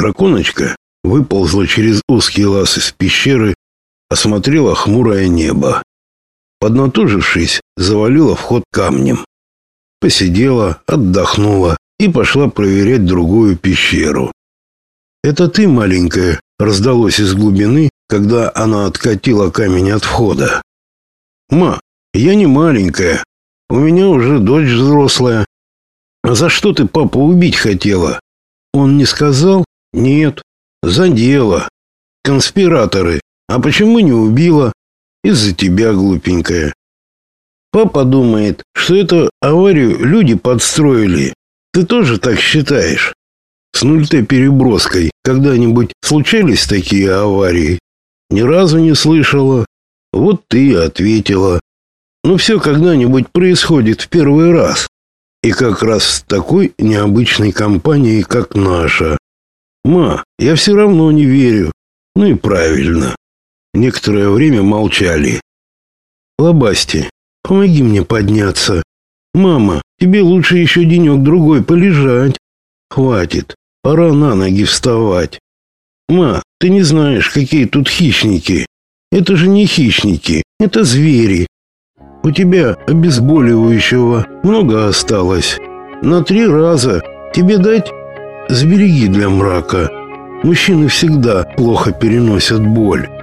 Драконочка выползла через узкий лаз из пещеры, осмотрела хмурое небо. Поднатужившись, завалила вход камнем. Посидела, отдохнула и пошла проверять другую пещеру. «Это ты, маленькая?» — раздалось из глубины, когда она откатила камень от входа. «Ма, я не маленькая. У меня уже дочь взрослая. А за что ты папу убить хотела?» «Он не сказал?» «Нет. За дело. Конспираторы. А почему не убила?» «Из-за тебя, глупенькая. Папа думает, что эту аварию люди подстроили. Ты тоже так считаешь?» «С 0Т переброской когда-нибудь случались такие аварии?» «Ни разу не слышала». «Вот ты и ответила. Ну все когда-нибудь происходит в первый раз. И как раз с такой необычной компанией, как наша». «Ма, я все равно не верю». «Ну и правильно». Некоторое время молчали. «Лобасти, помоги мне подняться. Мама, тебе лучше еще денек-другой полежать. Хватит, пора на ноги вставать. Ма, ты не знаешь, какие тут хищники. Это же не хищники, это звери. У тебя обезболивающего много осталось. На 3 раза. Тебе дать? Сбереги для мрака. Мужчины всегда плохо переносят боль».